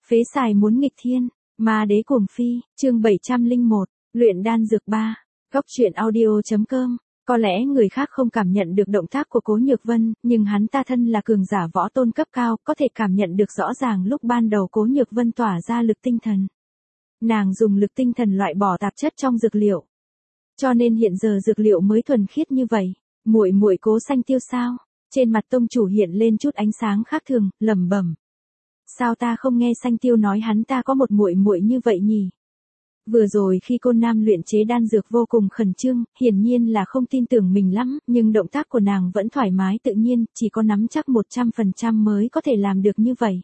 Phế xài muốn nghịch thiên, ma đế cuồng phi, chương 701, luyện đan dược 3, góc truyện audio.com. Có lẽ người khác không cảm nhận được động tác của Cố Nhược Vân, nhưng hắn ta thân là cường giả võ tôn cấp cao, có thể cảm nhận được rõ ràng lúc ban đầu Cố Nhược Vân tỏa ra lực tinh thần. Nàng dùng lực tinh thần loại bỏ tạp chất trong dược liệu. Cho nên hiện giờ dược liệu mới thuần khiết như vậy. Muội muội Cố Xanh Tiêu sao? Trên mặt tông chủ hiện lên chút ánh sáng khác thường, lẩm bẩm. Sao ta không nghe Xanh Tiêu nói hắn ta có một muội muội như vậy nhỉ? Vừa rồi khi cô nam luyện chế đan dược vô cùng khẩn trương, hiển nhiên là không tin tưởng mình lắm, nhưng động tác của nàng vẫn thoải mái tự nhiên, chỉ có nắm chắc 100% mới có thể làm được như vậy.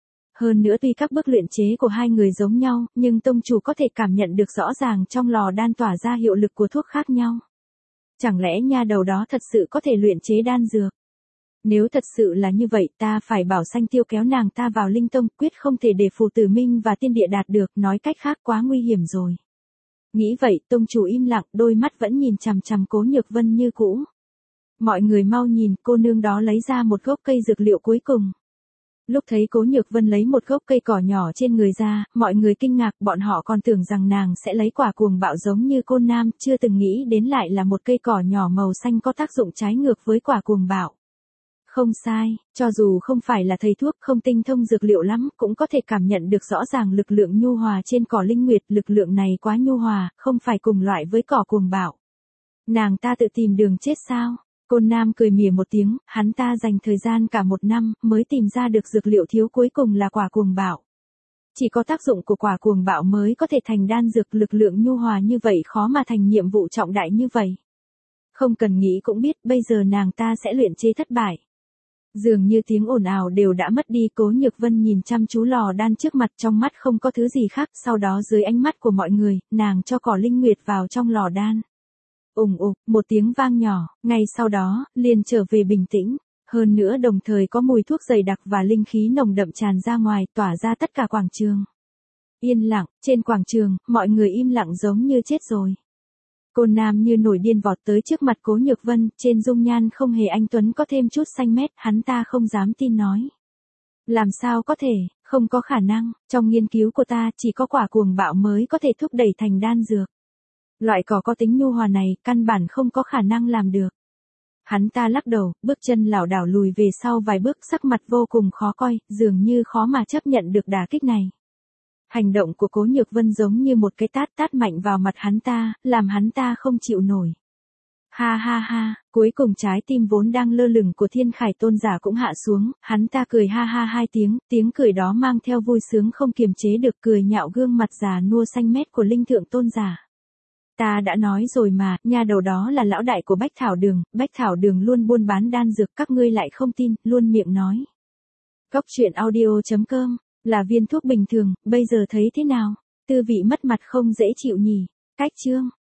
Hơn nữa tuy các bước luyện chế của hai người giống nhau, nhưng tông chủ có thể cảm nhận được rõ ràng trong lò đan tỏa ra hiệu lực của thuốc khác nhau. Chẳng lẽ nha đầu đó thật sự có thể luyện chế đan dược? Nếu thật sự là như vậy ta phải bảo Xanh Tiêu kéo nàng ta vào linh tông, quyết không thể để Phù Tử Minh và Tiên Địa đạt được, nói cách khác quá nguy hiểm rồi. Nghĩ vậy tông chủ im lặng, đôi mắt vẫn nhìn chằm chằm Cố Nhược Vân như cũ. Mọi người mau nhìn, cô nương đó lấy ra một gốc cây dược liệu cuối cùng. Lúc thấy Cố Nhược Vân lấy một gốc cây cỏ nhỏ trên người ra, mọi người kinh ngạc, bọn họ còn tưởng rằng nàng sẽ lấy quả cuồng bạo giống như Côn Nam, chưa từng nghĩ đến lại là một cây cỏ nhỏ màu xanh có tác dụng trái ngược với quả cuồng bạo. Không sai, cho dù không phải là thầy thuốc không tinh thông dược liệu lắm, cũng có thể cảm nhận được rõ ràng lực lượng nhu hòa trên cỏ linh nguyệt, lực lượng này quá nhu hòa, không phải cùng loại với cỏ cuồng bạo. Nàng ta tự tìm đường chết sao? Côn Nam cười mỉa một tiếng, hắn ta dành thời gian cả 1 năm, mới tìm ra được dược liệu thiếu cuối cùng là quả cuồng bạo. Chỉ có tác dụng của quả cuồng bạo mới có thể thành đan dược, lực lượng nhu hòa như vậy khó mà thành nhiệm vụ trọng đại như vậy. Không cần nghĩ cũng biết bây giờ nàng ta sẽ luyện chế thất bại. Dường như tiếng ồn ào đều đã mất đi, Cố Nhược Vân nhìn chăm chú lò đan trước mặt, trong mắt không có thứ gì khác, sau đó dưới ánh mắt của mọi người, nàng cho cỏ linh nguyệt vào trong lò đan. Ùng ục, một tiếng vang nhỏ, ngay sau đó, liền trở về bình tĩnh, hơn nữa đồng thời có mùi thuốc dày đặc và linh khí nồng đậm tràn ra ngoài, tỏa ra tất cả quảng trường. Yên lặng, trên quảng trường, mọi người im lặng giống như chết rồi. Côn Nam như nổi điên vọt tới trước mặt Cố Nhược Vân, trên dung nhan không hề anh tuấn có thêm chút xanh mét, hắn ta không dám tin nói. Làm sao có thể, không có khả năng, trong nghiên cứu của ta chỉ có quả cuồng bạo mới có thể thúc đẩy thành đan dược. Loại cỏ có tính nhu hòa này, căn bản không có khả năng làm được. Hắn ta lắc đầu, bước chân lảo đảo lùi về sau vài bước, sắc mặt vô cùng khó coi, dường như khó mà chấp nhận được đả kích này. Hành động của Cố Nhược Vân giống như một cái tát mạnh vào mặt hắn ta, làm hắn ta không chịu nổi. Ha ha ha, cuối cùng trái tim vốn đang lơ lửng của Thiên Khải Tôn giả cũng hạ xuống, hắn ta cười ha ha 2 tiếng, tiếng cười đó mang theo vui sướng không kiềm chế được, cười nhạo gương mặt già nua xanh mét của Linh Thượng Tôn giả. Ta đã nói rồi mà, nha đầu đó là lão đại của Bách Thảo Đường luôn buôn bán đan dược, các ngươi lại không tin, luôn miệng nói. Góc truyện audio.com, là viên thuốc bình thường, bây giờ thấy thế nào? Tư vị mất mặt không dễ chịu nhỉ? Cách chương